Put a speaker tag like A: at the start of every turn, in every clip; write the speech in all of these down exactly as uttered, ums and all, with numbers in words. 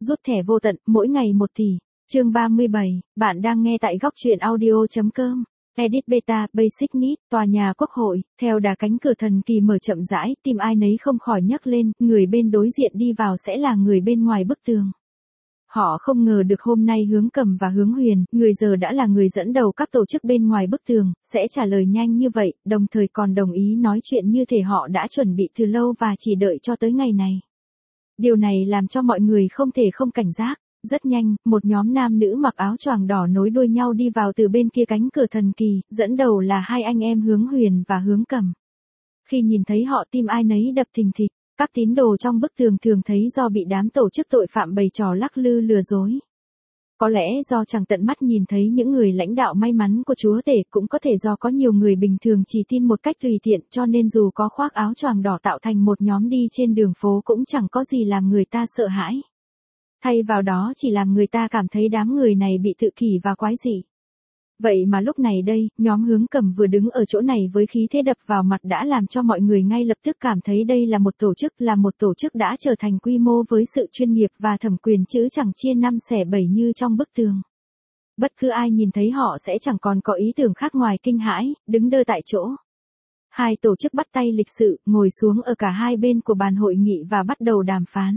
A: rút thẻ vô tận, mỗi ngày một tỷ. Chương ba mươi bảy, bạn đang nghe tại góc truyện audio.com. Edit Beta, Basic Need, tòa nhà Quốc hội, theo đà cánh cửa thần kỳ mở chậm rãi, tim ai nấy không khỏi nhấc lên, người bên đối diện đi vào sẽ là người bên ngoài bức tường. Họ không ngờ được hôm nay Hướng Cầm và Hướng Huyền, người giờ đã là người dẫn đầu các tổ chức bên ngoài bức tường, sẽ trả lời nhanh như vậy, đồng thời còn đồng ý nói chuyện như thể họ đã chuẩn bị từ lâu và chỉ đợi cho tới ngày này. Điều này làm cho mọi người không thể không cảnh giác. Rất nhanh, một nhóm nam nữ mặc áo choàng đỏ nối đuôi nhau đi vào từ bên kia cánh cửa thần kỳ, dẫn đầu là hai anh em Hướng Huyền và Hướng Cầm. Khi nhìn thấy họ tim ai nấy đập thình thịch, các tín đồ trong bức tường thường thấy do bị đám tổ chức tội phạm bày trò lắc lư lừa dối. Có lẽ do chẳng tận mắt nhìn thấy những người lãnh đạo may mắn của Chúa Tể, cũng có thể do có nhiều người bình thường chỉ tin một cách tùy tiện, cho nên dù có khoác áo choàng đỏ tạo thành một nhóm đi trên đường phố cũng chẳng có gì làm người ta sợ hãi. Thay vào đó chỉ làm người ta cảm thấy đám người này bị tự kỷ và quái dị. Vậy mà lúc này đây, nhóm Hướng Cầm vừa đứng ở chỗ này với khí thế đập vào mặt đã làm cho mọi người ngay lập tức cảm thấy đây là một tổ chức, là một tổ chức đã trở thành quy mô với sự chuyên nghiệp và thẩm quyền chứ chẳng chia năm xẻ bảy như trong bức tường. Bất cứ ai nhìn thấy họ sẽ chẳng còn có ý tưởng khác ngoài kinh hãi, đứng đơ tại chỗ. Hai tổ chức bắt tay lịch sự, ngồi xuống ở cả hai bên của bàn hội nghị và bắt đầu đàm phán.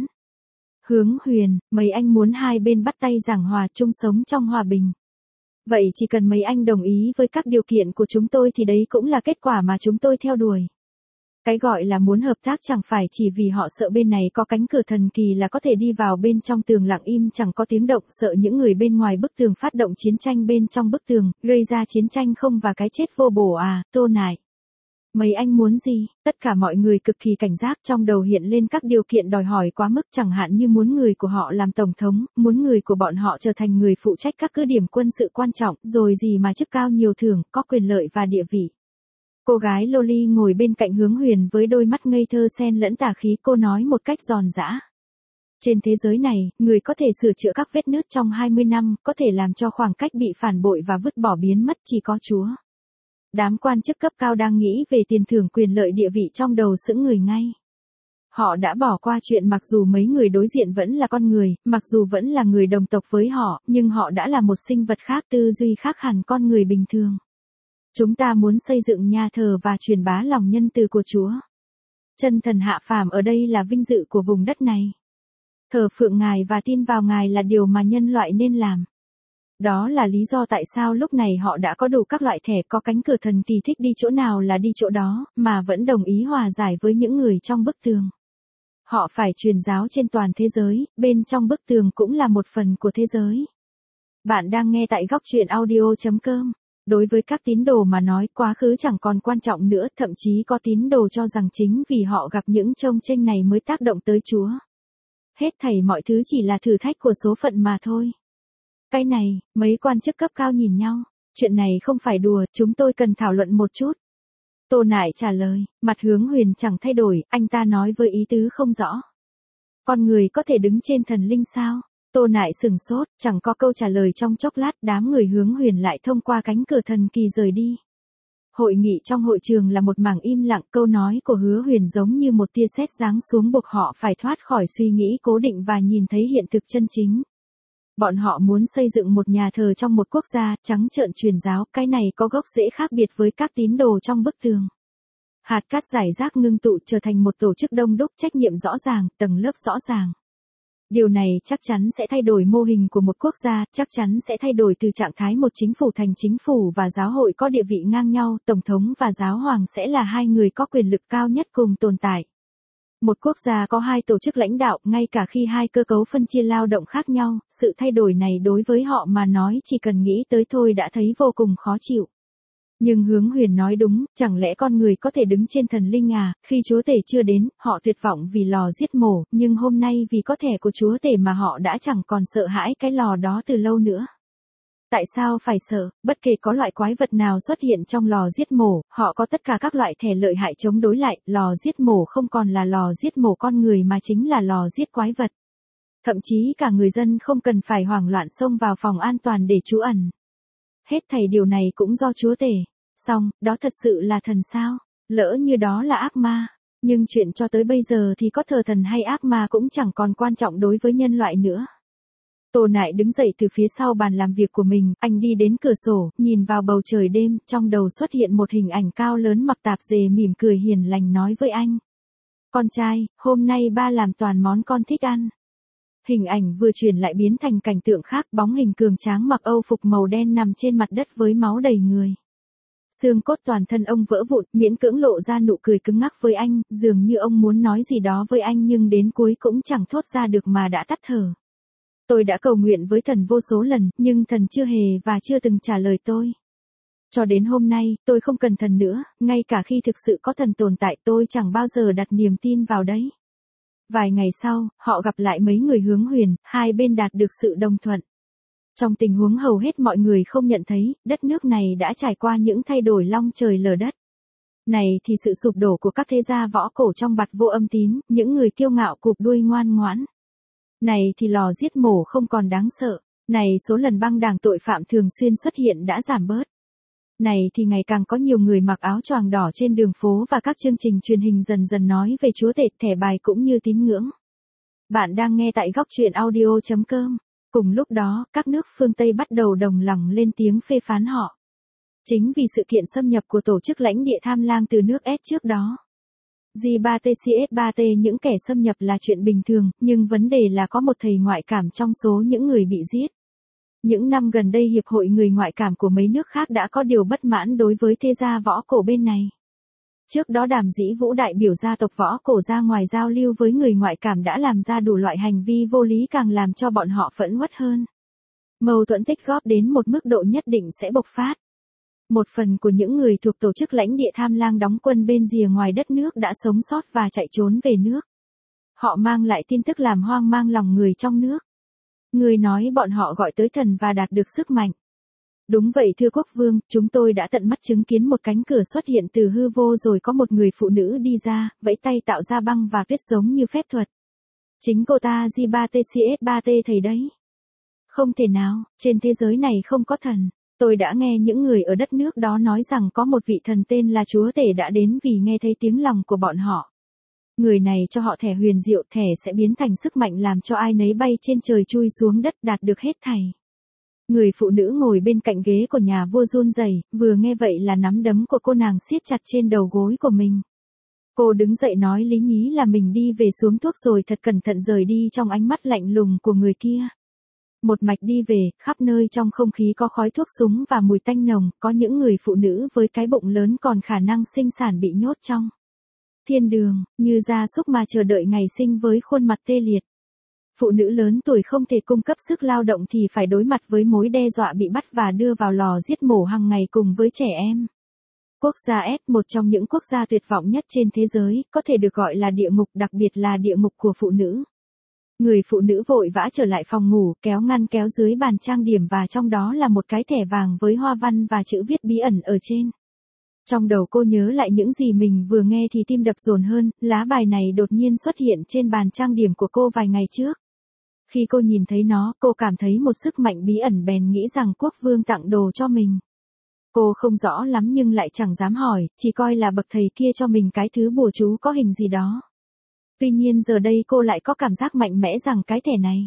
A: Hướng Huyền, mấy anh muốn hai bên bắt tay giảng hòa chung sống trong hòa bình. Vậy chỉ cần mấy anh đồng ý với các điều kiện của chúng tôi thì đấy cũng là kết quả mà chúng tôi theo đuổi. Cái gọi là muốn hợp tác chẳng phải chỉ vì họ sợ bên này có cánh cửa thần kỳ là có thể đi vào bên trong tường lặng im chẳng có tiếng động, sợ những người bên ngoài bức tường phát động chiến tranh bên trong bức tường, gây ra chiến tranh không và cái chết vô bổ à, Tô Nải. Mấy anh muốn gì? Tất cả mọi người cực kỳ cảnh giác, trong đầu hiện lên các điều kiện đòi hỏi quá mức, chẳng hạn như muốn người của họ làm tổng thống, muốn người của bọn họ trở thành người phụ trách các cứ điểm quân sự quan trọng, rồi gì mà chức cao nhiều thưởng, có quyền lợi và địa vị. Cô gái Loli ngồi bên cạnh Hướng Huyền với đôi mắt ngây thơ xen lẫn tà khí, cô nói một cách giòn giã. Trên thế giới này, người có thể sửa chữa các vết nứt trong hai mươi năm, có thể làm cho khoảng cách bị phản bội và vứt bỏ biến mất chỉ có Chúa. Đám quan chức cấp cao đang nghĩ về tiền thưởng quyền lợi địa vị trong đầu sững người ngay. Họ đã bỏ qua chuyện mặc dù mấy người đối diện vẫn là con người, mặc dù vẫn là người đồng tộc với họ, nhưng họ đã là một sinh vật khác, tư duy khác hẳn con người bình thường. Chúng ta muốn xây dựng nhà thờ và truyền bá lòng nhân từ của Chúa. Chân thần hạ phàm ở đây là vinh dự của vùng đất này. Thờ phượng Ngài và tin vào Ngài là điều mà nhân loại nên làm. Đó là lý do tại sao lúc này họ đã có đủ các loại thẻ, có cánh cửa thần kỳ thích đi chỗ nào là đi chỗ đó, mà vẫn đồng ý hòa giải với những người trong bức tường. Họ phải truyền giáo trên toàn thế giới, bên trong bức tường cũng là một phần của thế giới. Bạn đang nghe tại góc truyện audio.com. Đối với các tín đồ mà nói, quá khứ chẳng còn quan trọng nữa, thậm chí có tín đồ cho rằng chính vì họ gặp những chông chênh này mới tác động tới Chúa. Hết thảy mọi thứ chỉ là thử thách của số phận mà thôi. Cái này, mấy quan chức cấp cao nhìn nhau, chuyện này không phải đùa, chúng tôi cần thảo luận một chút. Tô Nải trả lời, mặt Hướng Huyền chẳng thay đổi, anh ta nói với ý tứ không rõ. Con người có thể đứng trên thần linh sao? Tô Nải sừng sốt, chẳng có câu trả lời trong chốc lát, đám người Hướng Huyền lại thông qua cánh cửa thần kỳ rời đi. Hội nghị trong hội trường là một mảng im lặng, câu nói của Hứa Huyền giống như một tia sét giáng xuống buộc họ phải thoát khỏi suy nghĩ cố định và nhìn thấy hiện thực chân chính. Bọn họ muốn xây dựng một nhà thờ trong một quốc gia, trắng trợn truyền giáo, cái này có gốc rễ khác biệt với các tín đồ trong bức tường. Hạt cát rải rác ngưng tụ trở thành một tổ chức đông đúc, trách nhiệm rõ ràng, tầng lớp rõ ràng. Điều này chắc chắn sẽ thay đổi mô hình của một quốc gia, chắc chắn sẽ thay đổi từ trạng thái một chính phủ thành chính phủ và giáo hội có địa vị ngang nhau, tổng thống và giáo hoàng sẽ là hai người có quyền lực cao nhất cùng tồn tại. Một quốc gia có hai tổ chức lãnh đạo, ngay cả khi hai cơ cấu phân chia lao động khác nhau, sự thay đổi này đối với họ mà nói chỉ cần nghĩ tới thôi đã thấy vô cùng khó chịu. Nhưng Hướng Huyền nói đúng, chẳng lẽ con người có thể đứng trên thần linh à, khi Chúa Tể chưa đến, họ tuyệt vọng vì lò giết mổ, nhưng hôm nay vì có thẻ của Chúa Tể mà họ đã chẳng còn sợ hãi cái lò đó từ lâu nữa. Tại sao phải sợ, bất kể có loại quái vật nào xuất hiện trong lò giết mổ, họ có tất cả các loại thẻ lợi hại chống đối lại, lò giết mổ không còn là lò giết mổ con người mà chính là lò giết quái vật. Thậm chí cả người dân không cần phải hoảng loạn xông vào phòng an toàn để trú ẩn. Hết thảy điều này cũng do Chúa Tể. Xong, đó thật sự là thần sao? Lỡ như đó là ác ma. Nhưng chuyện cho tới bây giờ thì có thờ thần hay ác ma cũng chẳng còn quan trọng đối với nhân loại nữa. Tô Nại đứng dậy từ phía sau bàn làm việc của mình, anh đi đến cửa sổ, nhìn vào bầu trời đêm, trong đầu xuất hiện một hình ảnh cao lớn mặc tạp dề mỉm cười hiền lành nói với anh. Con trai, hôm nay ba làm toàn món con thích ăn. Hình ảnh vừa chuyển lại biến thành cảnh tượng khác, bóng hình cường tráng mặc âu phục màu đen nằm trên mặt đất với máu đầy người. Xương cốt toàn thân ông vỡ vụn, miễn cưỡng lộ ra nụ cười cứng ngắc với anh, dường như ông muốn nói gì đó với anh nhưng đến cuối cũng chẳng thốt ra được mà đã tắt thở. Tôi đã cầu nguyện với thần vô số lần, nhưng thần chưa hề và chưa từng trả lời tôi. Cho đến hôm nay, tôi không cần thần nữa, ngay cả khi thực sự có thần tồn tại tôi chẳng bao giờ đặt niềm tin vào đấy. Vài ngày sau, họ gặp lại mấy người hướng huyền, hai bên đạt được sự đồng thuận. Trong tình huống hầu hết mọi người không nhận thấy, đất nước này đã trải qua những thay đổi long trời lở đất. Này thì sự sụp đổ của các thế gia võ cổ trong bạt vô âm tín, những người kiêu ngạo cụp đuôi ngoan ngoãn. Này thì lò giết mổ không còn đáng sợ. Này số lần băng đảng tội phạm thường xuyên xuất hiện đã giảm bớt. Này thì ngày càng có nhiều người mặc áo choàng đỏ trên đường phố và các chương trình truyền hình dần dần nói về chúa tể, thẻ bài cũng như tín ngưỡng. Bạn đang nghe tại góc truyện audio chấm com. Cùng lúc đó, các nước phương Tây bắt đầu đồng lòng lên tiếng phê phán họ. Chính vì sự kiện xâm nhập của tổ chức lãnh địa tham lang từ nước S trước đó. G ba T C S ba T những kẻ xâm nhập là chuyện bình thường, nhưng vấn đề là có một thầy ngoại cảm trong số những người bị giết. Những năm gần đây Hiệp hội người ngoại cảm của mấy nước khác đã có điều bất mãn đối với thế gia võ cổ bên này. Trước đó Đàm Dĩ Vũ đại biểu gia tộc võ cổ ra ngoài giao lưu với người ngoại cảm đã làm ra đủ loại hành vi vô lý càng làm cho bọn họ phẫn uất hơn. Mâu thuẫn tích góp đến một mức độ nhất định sẽ bộc phát. Một phần của những người thuộc tổ chức lãnh địa tham lang đóng quân bên rìa ngoài đất nước đã sống sót và chạy trốn về nước. Họ mang lại tin tức làm hoang mang lòng người trong nước. Người nói bọn họ gọi tới thần và đạt được sức mạnh. Đúng vậy thưa quốc vương, chúng tôi đã tận mắt chứng kiến một cánh cửa xuất hiện từ hư vô rồi có một người phụ nữ đi ra, vẫy tay tạo ra băng và tuyết giống như phép thuật. Chính cô ta G ba T C S ba T thầy đấy. Không thể nào, trên thế giới này không có thần. Tôi đã nghe những người ở đất nước đó nói rằng có một vị thần tên là Chúa Tể đã đến vì nghe thấy tiếng lòng của bọn họ. Người này cho họ thẻ huyền diệu, thẻ sẽ biến thành sức mạnh làm cho ai nấy bay trên trời chui xuống đất đạt được hết thảy. Người phụ nữ ngồi bên cạnh ghế của nhà vua run rẩy, vừa nghe vậy là nắm đấm của cô nàng siết chặt trên đầu gối của mình. Cô đứng dậy nói lý nhí là mình đi về xuống thuốc rồi thật cẩn thận rời đi trong ánh mắt lạnh lùng của người kia. Một mạch đi về, khắp nơi trong không khí có khói thuốc súng và mùi tanh nồng, có những người phụ nữ với cái bụng lớn còn khả năng sinh sản bị nhốt trong thiên đường, như gia súc mà chờ đợi ngày sinh với khuôn mặt tê liệt. Phụ nữ lớn tuổi không thể cung cấp sức lao động thì phải đối mặt với mối đe dọa bị bắt và đưa vào lò giết mổ hàng ngày cùng với trẻ em. Quốc gia S, một trong những quốc gia tuyệt vọng nhất trên thế giới, có thể được gọi là địa ngục, đặc biệt là địa ngục của phụ nữ. Người phụ nữ vội vã trở lại phòng ngủ, kéo ngăn kéo dưới bàn trang điểm và trong đó là một cái thẻ vàng với hoa văn và chữ viết bí ẩn ở trên. Trong đầu cô nhớ lại những gì mình vừa nghe thì tim đập dồn hơn, lá bài này đột nhiên xuất hiện trên bàn trang điểm của cô vài ngày trước. Khi cô nhìn thấy nó, cô cảm thấy một sức mạnh bí ẩn bèn nghĩ rằng quốc vương tặng đồ cho mình. Cô không rõ lắm nhưng lại chẳng dám hỏi, chỉ coi là bậc thầy kia cho mình cái thứ bùa chú có hình gì đó. Tuy nhiên giờ đây cô lại có cảm giác mạnh mẽ rằng cái thẻ này.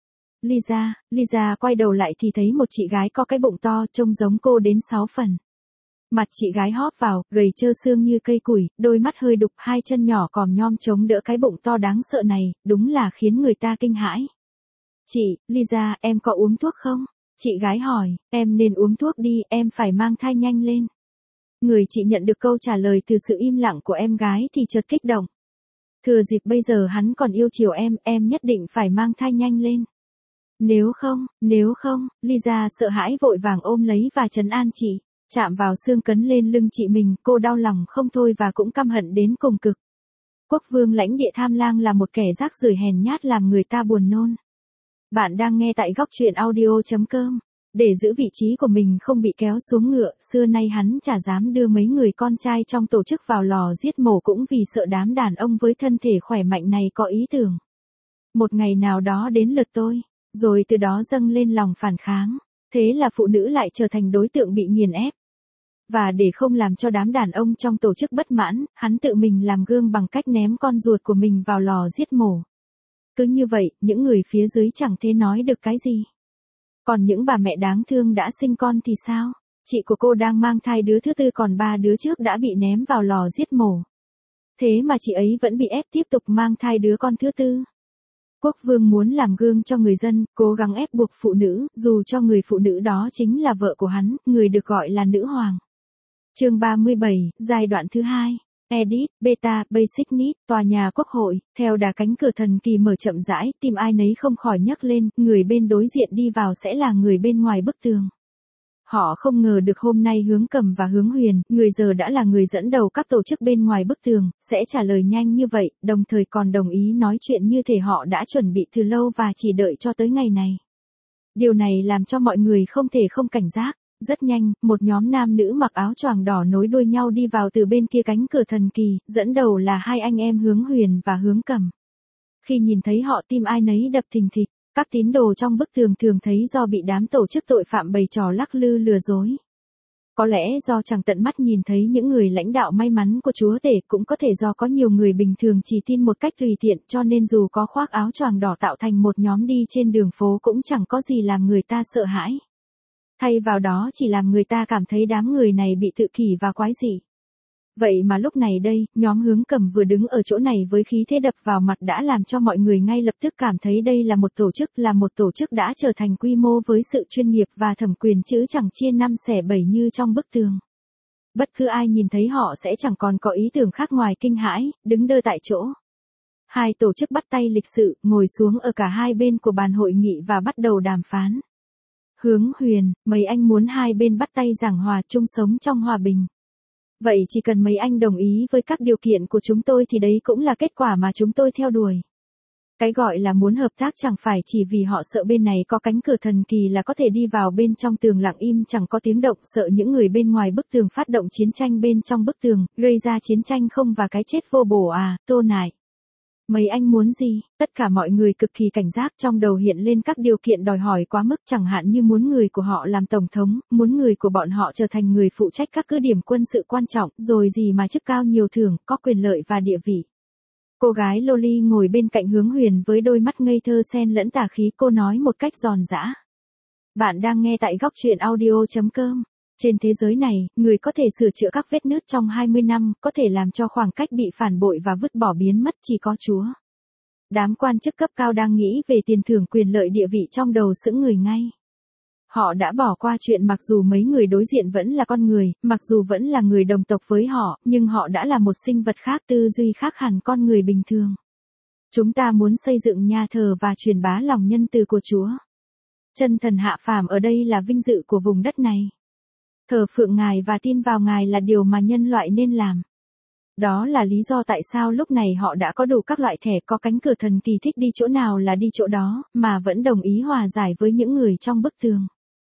A: Lisa, Lisa quay đầu lại thì thấy một chị gái có cái bụng to, trông giống cô đến sáu phần. Mặt chị gái hóp vào, gầy trơ xương như cây củi, đôi mắt hơi đục, hai chân nhỏ còm nhom chống đỡ cái bụng to đáng sợ này, đúng là khiến người ta kinh hãi. Chị, Lisa, em có uống thuốc không? Chị gái hỏi, em nên uống thuốc đi, em phải mang thai nhanh lên. Người chị nhận được câu trả lời từ sự im lặng của em gái thì chợt kích động. Thừa dịp bây giờ hắn còn yêu chiều em, em nhất định phải mang thai nhanh lên. Nếu không, nếu không, Lisa sợ hãi vội vàng ôm lấy và trấn an chị. Chạm vào xương cấn lên lưng chị mình, cô đau lòng không thôi và cũng căm hận đến cùng cực. Quốc vương lãnh địa tham lang là một kẻ rác rưởi hèn nhát làm người ta buồn nôn. Bạn đang nghe tại góc truyện audio chấm com. Để giữ vị trí của mình không bị kéo xuống ngựa, xưa nay hắn chả dám đưa mấy người con trai trong tổ chức vào lò giết mổ cũng vì sợ đám đàn ông với thân thể khỏe mạnh này có ý tưởng. Một ngày nào đó đến lượt tôi, rồi từ đó dâng lên lòng phản kháng. Thế là phụ nữ lại trở thành đối tượng bị nghiền ép. Và để không làm cho đám đàn ông trong tổ chức bất mãn, hắn tự mình làm gương bằng cách ném con ruột của mình vào lò giết mổ. Cứ như vậy, những người phía dưới chẳng thể nói được cái gì. Còn những bà mẹ đáng thương đã sinh con thì sao? Chị của cô đang mang thai đứa thứ tư còn ba đứa trước đã bị ném vào lò giết mổ. Thế mà chị ấy vẫn bị ép tiếp tục mang thai đứa con thứ tư. Quốc vương muốn làm gương cho người dân, cố gắng ép buộc phụ nữ, dù cho người phụ nữ đó chính là vợ của hắn, người được gọi là nữ hoàng. Chương ba mươi bảy, giai đoạn thứ hai. Edit, Beta, Basic Need, tòa nhà quốc hội, theo đà cánh cửa thần kỳ mở chậm rãi, tim ai nấy không khỏi nhấc lên, người bên đối diện đi vào sẽ là người bên ngoài bức tường. Họ không ngờ được hôm nay Hướng Cầm và Hướng Huyền, người giờ đã là người dẫn đầu các tổ chức bên ngoài bức tường, sẽ trả lời nhanh như vậy, đồng thời còn đồng ý nói chuyện như thể họ đã chuẩn bị từ lâu và chỉ đợi cho tới ngày này. Điều này làm cho mọi người không thể không cảnh giác. Rất nhanh, một nhóm nam nữ mặc áo choàng đỏ nối đuôi nhau đi vào từ bên kia cánh cửa thần kỳ, dẫn đầu là hai anh em Hướng Huyền và Hướng Cầm. Khi nhìn thấy họ tim ai nấy đập thình thịch, các tín đồ trong bức tường thường thấy do bị đám tổ chức tội phạm bày trò lắc lư lừa dối. Có lẽ do chẳng tận mắt nhìn thấy những người lãnh đạo may mắn của chúa tể, cũng có thể do có nhiều người bình thường chỉ tin một cách tùy tiện, cho nên dù có khoác áo choàng đỏ tạo thành một nhóm đi trên đường phố cũng chẳng có gì làm người ta sợ hãi. Thay vào đó chỉ làm người ta cảm thấy đám người này bị tự kỷ và quái dị. Vậy mà lúc này đây, nhóm Hướng Cầm vừa đứng ở chỗ này với khí thế đập vào mặt đã làm cho mọi người ngay lập tức cảm thấy đây là một tổ chức, là một tổ chức đã trở thành quy mô với sự chuyên nghiệp và thẩm quyền chứ chẳng chia năm xẻ bảy như trong bức tường. Bất cứ ai nhìn thấy họ sẽ chẳng còn có ý tưởng khác ngoài kinh hãi, đứng đơ tại chỗ. Hai tổ chức bắt tay lịch sự, ngồi xuống ở cả hai bên của bàn hội nghị và bắt đầu đàm phán. Hướng Huyền, mấy anh muốn hai bên bắt tay giảng hòa chung sống trong hòa bình. Vậy chỉ cần mấy anh đồng ý với các điều kiện của chúng tôi thì đấy cũng là kết quả mà chúng tôi theo đuổi. Cái gọi là muốn hợp tác chẳng phải chỉ vì họ sợ bên này có cánh cửa thần kỳ là có thể đi vào bên trong tường lặng im chẳng có tiếng động, sợ những người bên ngoài bức tường phát động chiến tranh bên trong bức tường, gây ra chiến tranh không và cái chết vô bổ à, Tô Nải. Mấy anh muốn gì? Tất cả mọi người cực kỳ cảnh giác, trong đầu hiện lên các điều kiện đòi hỏi quá mức, chẳng hạn như muốn người của họ làm tổng thống, muốn người của bọn họ trở thành người phụ trách các cứ điểm quân sự quan trọng, rồi gì mà chức cao nhiều thưởng, có quyền lợi và địa vị. Cô gái Loli ngồi bên cạnh Hướng Huyền với đôi mắt ngây thơ xen lẫn tà khí, cô nói một cách giòn giã. Bạn đang nghe tại góc truyện audio chấm com. Trên thế giới này, người có thể sửa chữa các vết nứt trong hai mươi năm, có thể làm cho khoảng cách bị phản bội và vứt bỏ biến mất chỉ có Chúa. Đám quan chức cấp cao đang nghĩ về tiền thưởng quyền lợi địa vị trong đầu sững người ngay. Họ đã bỏ qua chuyện mặc dù mấy người đối diện vẫn là con người, mặc dù vẫn là người đồng tộc với họ, nhưng họ đã là một sinh vật khác, tư duy khác hẳn con người bình thường. Chúng ta muốn xây dựng nhà thờ và truyền bá lòng nhân từ của Chúa. Chân thần hạ phàm ở đây là vinh dự của vùng đất này. Thờ phượng Ngài và tin vào Ngài là điều mà nhân loại nên làm. Đó là lý do tại sao lúc này họ đã có đủ các loại thẻ, có cánh cửa thần kỳ, thích đi chỗ nào là đi chỗ đó, mà vẫn đồng ý hòa giải với những người trong bức tường.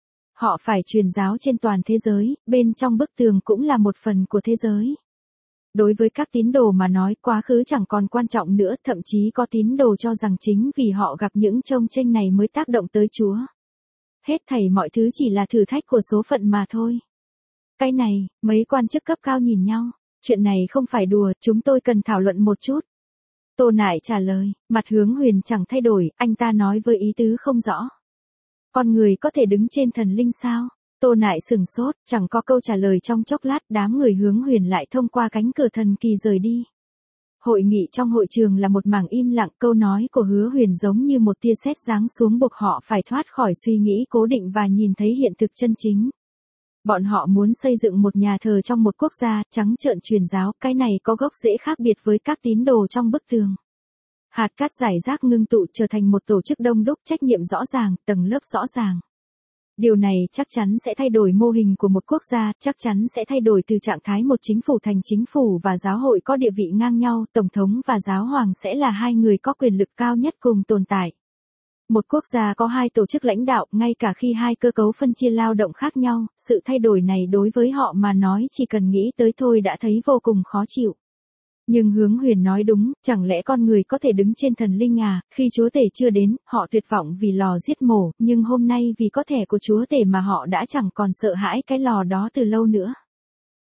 A: Họ phải truyền giáo trên toàn thế giới, bên trong bức tường cũng là một phần của thế giới. Đối với các tín đồ mà nói, quá khứ chẳng còn quan trọng nữa, thậm chí có tín đồ cho rằng chính vì họ gặp những chông chênh này mới tác động tới Chúa. Hết thảy mọi thứ chỉ là thử thách của số phận mà thôi. Cái này, mấy quan chức cấp cao nhìn nhau. Chuyện này không phải đùa, chúng tôi cần thảo luận một chút. Tô Nải trả lời, mặt Hướng Huyền chẳng thay đổi, anh ta nói với ý tứ không rõ. Con người có thể đứng trên thần linh sao? Tô Nải sửng sốt, chẳng có câu trả lời trong chốc lát, đám người Hướng Huyền lại thông qua cánh cửa thần kỳ rời đi. Hội nghị trong hội trường là một mảng im lặng, câu nói của Hứa Huyền giống như một tia sét giáng xuống buộc họ phải thoát khỏi suy nghĩ cố định và nhìn thấy hiện thực chân chính. Bọn họ muốn xây dựng một nhà thờ trong một quốc gia, trắng trợn truyền giáo, cái này có gốc rễ khác biệt với các tín đồ trong bức tường. Hạt cát rải rác ngưng tụ trở thành một tổ chức đông đúc, trách nhiệm rõ ràng, tầng lớp rõ ràng. Điều này chắc chắn sẽ thay đổi mô hình của một quốc gia, chắc chắn sẽ thay đổi từ trạng thái một chính phủ thành chính phủ và giáo hội có địa vị ngang nhau, tổng thống và giáo hoàng sẽ là hai người có quyền lực cao nhất cùng tồn tại. Một quốc gia có hai tổ chức lãnh đạo, ngay cả khi hai cơ cấu phân chia lao động khác nhau, sự thay đổi này đối với họ mà nói chỉ cần nghĩ tới thôi đã thấy vô cùng khó chịu. Nhưng Hướng Huyền nói đúng, chẳng lẽ con người có thể đứng trên thần linh à, khi Chúa Tể chưa đến, họ tuyệt vọng vì lò giết mổ, nhưng hôm nay vì có thẻ của Chúa Tể mà họ đã chẳng còn sợ hãi cái lò đó từ lâu nữa.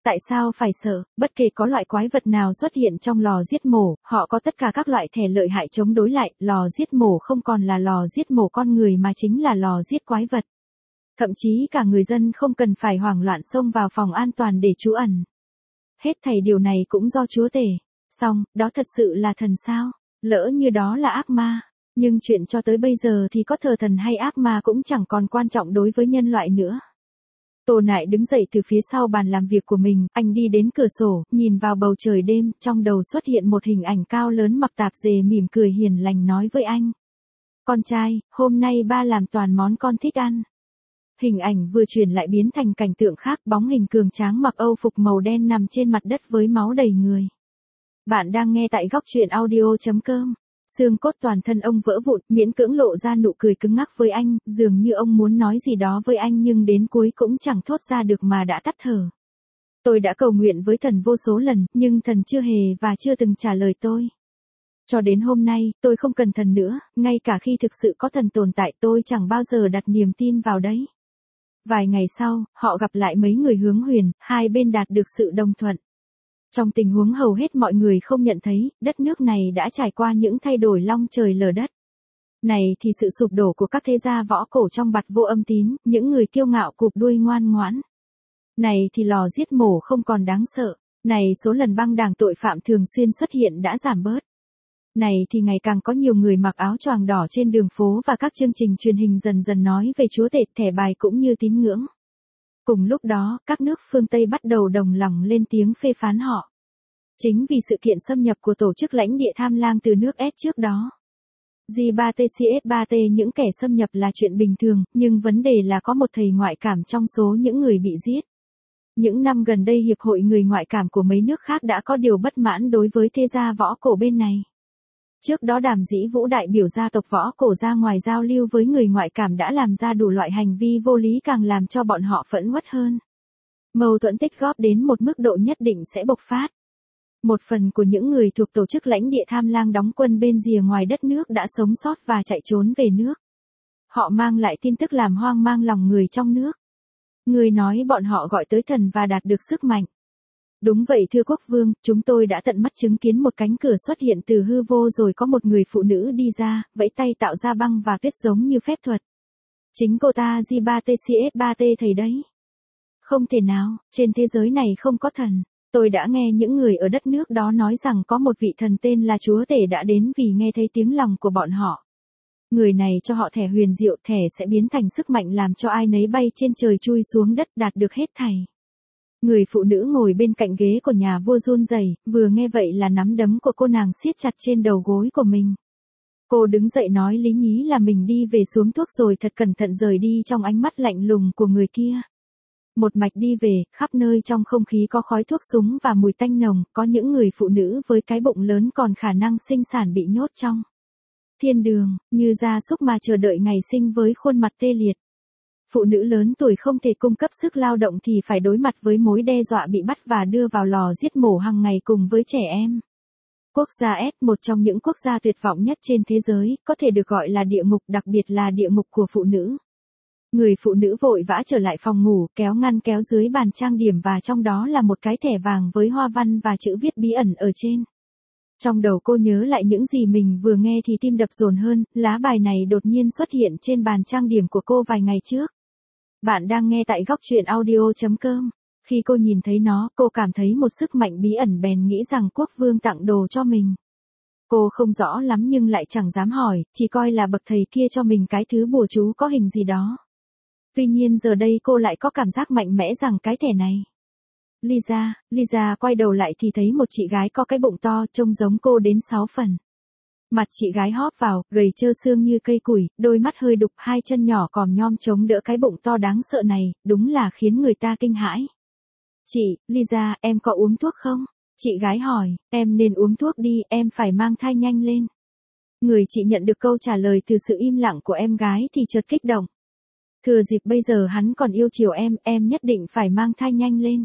A: Tại sao phải sợ, bất kể có loại quái vật nào xuất hiện trong lò giết mổ, họ có tất cả các loại thẻ lợi hại chống đối lại, lò giết mổ không còn là lò giết mổ con người mà chính là lò giết quái vật. Thậm chí cả người dân không cần phải hoảng loạn xông vào phòng an toàn để trú ẩn. Hết thảy điều này cũng do chúa tể. Xong, đó thật sự là thần sao? Lỡ như đó là ác ma. Nhưng chuyện cho tới bây giờ thì có thờ thần hay ác ma cũng chẳng còn quan trọng đối với nhân loại nữa. Tô Nại đứng dậy từ phía sau bàn làm việc của mình, anh đi đến cửa sổ, nhìn vào bầu trời đêm, trong đầu xuất hiện một hình ảnh cao lớn mặc tạp dề mỉm cười hiền lành nói với anh. Con trai, hôm nay ba làm toàn món con thích ăn. Hình ảnh vừa chuyển lại biến thành cảnh tượng khác, bóng hình cường tráng mặc âu phục màu đen nằm trên mặt đất với máu đầy người. Bạn đang nghe tại góc truyện audio chấm com. Xương cốt toàn thân ông vỡ vụn, miễn cưỡng lộ ra nụ cười cứng ngắc với anh, dường như ông muốn nói gì đó với anh nhưng đến cuối cũng chẳng thốt ra được mà đã tắt thở. Tôi đã cầu nguyện với thần vô số lần, nhưng thần chưa hề và chưa từng trả lời tôi. Cho đến hôm nay, tôi không cần thần nữa, ngay cả khi thực sự có thần tồn tại tôi chẳng bao giờ đặt niềm tin vào đấy. Vài ngày sau, họ gặp lại mấy người hướng huyền, hai bên đạt được sự đồng thuận. Trong tình huống hầu hết mọi người không nhận thấy, đất nước này đã trải qua những thay đổi long trời lở đất. Này thì sự sụp đổ của các thế gia võ cổ trong bặt vô âm tín, những người kiêu ngạo cụp đuôi ngoan ngoãn. Này thì lò giết mổ không còn đáng sợ. Này số lần băng đảng tội phạm thường xuyên xuất hiện đã giảm bớt. Này thì ngày càng có nhiều người mặc áo choàng đỏ trên đường phố và các chương trình truyền hình dần dần nói về chúa tể, thẻ bài cũng như tín ngưỡng. Cùng lúc đó, các nước phương Tây bắt đầu đồng lòng lên tiếng phê phán họ. Chính vì sự kiện xâm nhập của tổ chức lãnh địa tham lang từ nước S trước đó. G ba T C S ba T những kẻ xâm nhập là chuyện bình thường, nhưng vấn đề là có một thầy ngoại cảm trong số những người bị giết. Những năm gần đây Hiệp hội người ngoại cảm của mấy nước khác đã có điều bất mãn đối với thế gia võ cổ bên này. Trước đó Đàm Dĩ Vũ đại biểu gia tộc võ cổ ra ngoài giao lưu với người ngoại cảm đã làm ra đủ loại hành vi vô lý càng làm cho bọn họ phẫn uất hơn. Mâu thuẫn tích góp đến một mức độ nhất định sẽ bộc phát. Một phần của những người thuộc tổ chức lãnh địa tham lang đóng quân bên rìa ngoài đất nước đã sống sót và chạy trốn về nước. Họ mang lại tin tức làm hoang mang lòng người trong nước. Người nói bọn họ gọi tới thần và đạt được sức mạnh. Đúng vậy thưa quốc vương, chúng tôi đã tận mắt chứng kiến một cánh cửa xuất hiện từ hư vô rồi có một người phụ nữ đi ra, vẫy tay tạo ra băng và tuyết giống như phép thuật. Chính cô ta G ba T C S ba T thầy đấy. Không thể nào, trên thế giới này không có thần. Tôi đã nghe những người ở đất nước đó nói rằng có một vị thần tên là chúa tể đã đến vì nghe thấy tiếng lòng của bọn họ. Người này cho họ thẻ huyền diệu, thẻ sẽ biến thành sức mạnh làm cho ai nấy bay trên trời chui xuống đất đạt được hết thảy. Người phụ nữ ngồi bên cạnh ghế của nhà vua run rẩy, vừa nghe vậy là nắm đấm của cô nàng siết chặt trên đầu gối của mình. Cô đứng dậy nói lý nhí là mình đi về xuống thuốc rồi thật cẩn thận rời đi trong ánh mắt lạnh lùng của người kia. Một mạch đi về, khắp nơi trong không khí có khói thuốc súng và mùi tanh nồng, có những người phụ nữ với cái bụng lớn còn khả năng sinh sản bị nhốt trong thiên đường, như gia súc mà chờ đợi ngày sinh với khuôn mặt tê liệt. Phụ nữ lớn tuổi không thể cung cấp sức lao động thì phải đối mặt với mối đe dọa bị bắt và đưa vào lò giết mổ hàng ngày cùng với trẻ em. Quốc gia S, một trong những quốc gia tuyệt vọng nhất trên thế giới, có thể được gọi là địa ngục, đặc biệt là địa ngục của phụ nữ. Người phụ nữ vội vã trở lại phòng ngủ, kéo ngăn kéo dưới bàn trang điểm và trong đó là một cái thẻ vàng với hoa văn và chữ viết bí ẩn ở trên. Trong đầu cô nhớ lại những gì mình vừa nghe thì tim đập dồn hơn, lá bài này đột nhiên xuất hiện trên bàn trang điểm của cô vài ngày trước. Bạn đang nghe tại góc truyện audio chấm com. Khi cô nhìn thấy nó, cô cảm thấy một sức mạnh bí ẩn bèn nghĩ rằng quốc vương tặng đồ cho mình. Cô không rõ lắm nhưng lại chẳng dám hỏi, chỉ coi là bậc thầy kia cho mình cái thứ bùa chú có hình gì đó. Tuy nhiên giờ đây cô lại có cảm giác mạnh mẽ rằng cái thẻ này. Lisa, Lisa quay đầu lại thì thấy một chị gái có cái bụng to, trông giống cô đến sáu phần. Mặt chị gái hóp vào, gầy trơ xương như cây củi, đôi mắt hơi đục, hai chân nhỏ còm nhom chống đỡ cái bụng to đáng sợ này, đúng là khiến người ta kinh hãi. Chị, Lisa, em có uống thuốc không? Chị gái hỏi, em nên uống thuốc đi, em phải mang thai nhanh lên. Người chị nhận được câu trả lời từ sự im lặng của em gái thì chợt kích động. Thừa dịp bây giờ hắn còn yêu chiều em, em nhất định phải mang thai nhanh lên.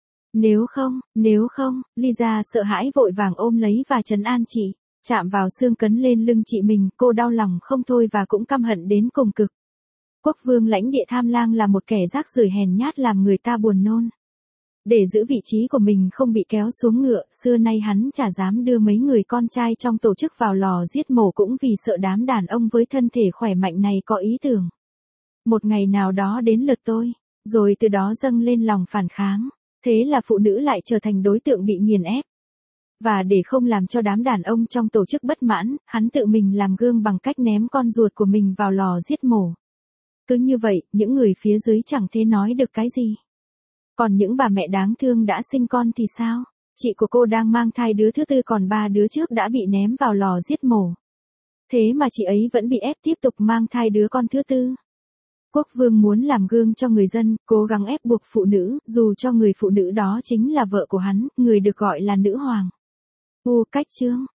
A: Nếu không, nếu không, Lisa sợ hãi vội vàng ôm lấy và trấn an chị. Chạm vào xương cấn lên lưng chị mình, cô đau lòng không thôi và cũng căm hận đến cùng cực. Quốc vương lãnh địa tham lang là một kẻ rác rưởi hèn nhát làm người ta buồn nôn. Để giữ vị trí của mình không bị kéo xuống ngựa, xưa nay hắn chả dám đưa mấy người con trai trong tổ chức vào lò giết mổ cũng vì sợ đám đàn ông với thân thể khỏe mạnh này có ý tưởng. Một ngày nào đó đến lượt tôi, rồi từ đó dâng lên lòng phản kháng. Thế là phụ nữ lại trở thành đối tượng bị nghiền ép. Và để không làm cho đám đàn ông trong tổ chức bất mãn, hắn tự mình làm gương bằng cách ném con ruột của mình vào lò giết mổ. Cứ như vậy, những người phía dưới chẳng thể nói được cái gì. Còn những bà mẹ đáng thương đã sinh con thì sao? Chị của cô đang mang thai đứa thứ tư còn ba đứa trước đã bị ném vào lò giết mổ. Thế mà chị ấy vẫn bị ép tiếp tục mang thai đứa con thứ tư. Quốc vương muốn làm gương cho người dân, cố gắng ép buộc phụ nữ, dù cho người phụ nữ đó chính là vợ của hắn, người được gọi là nữ hoàng. U cách chương.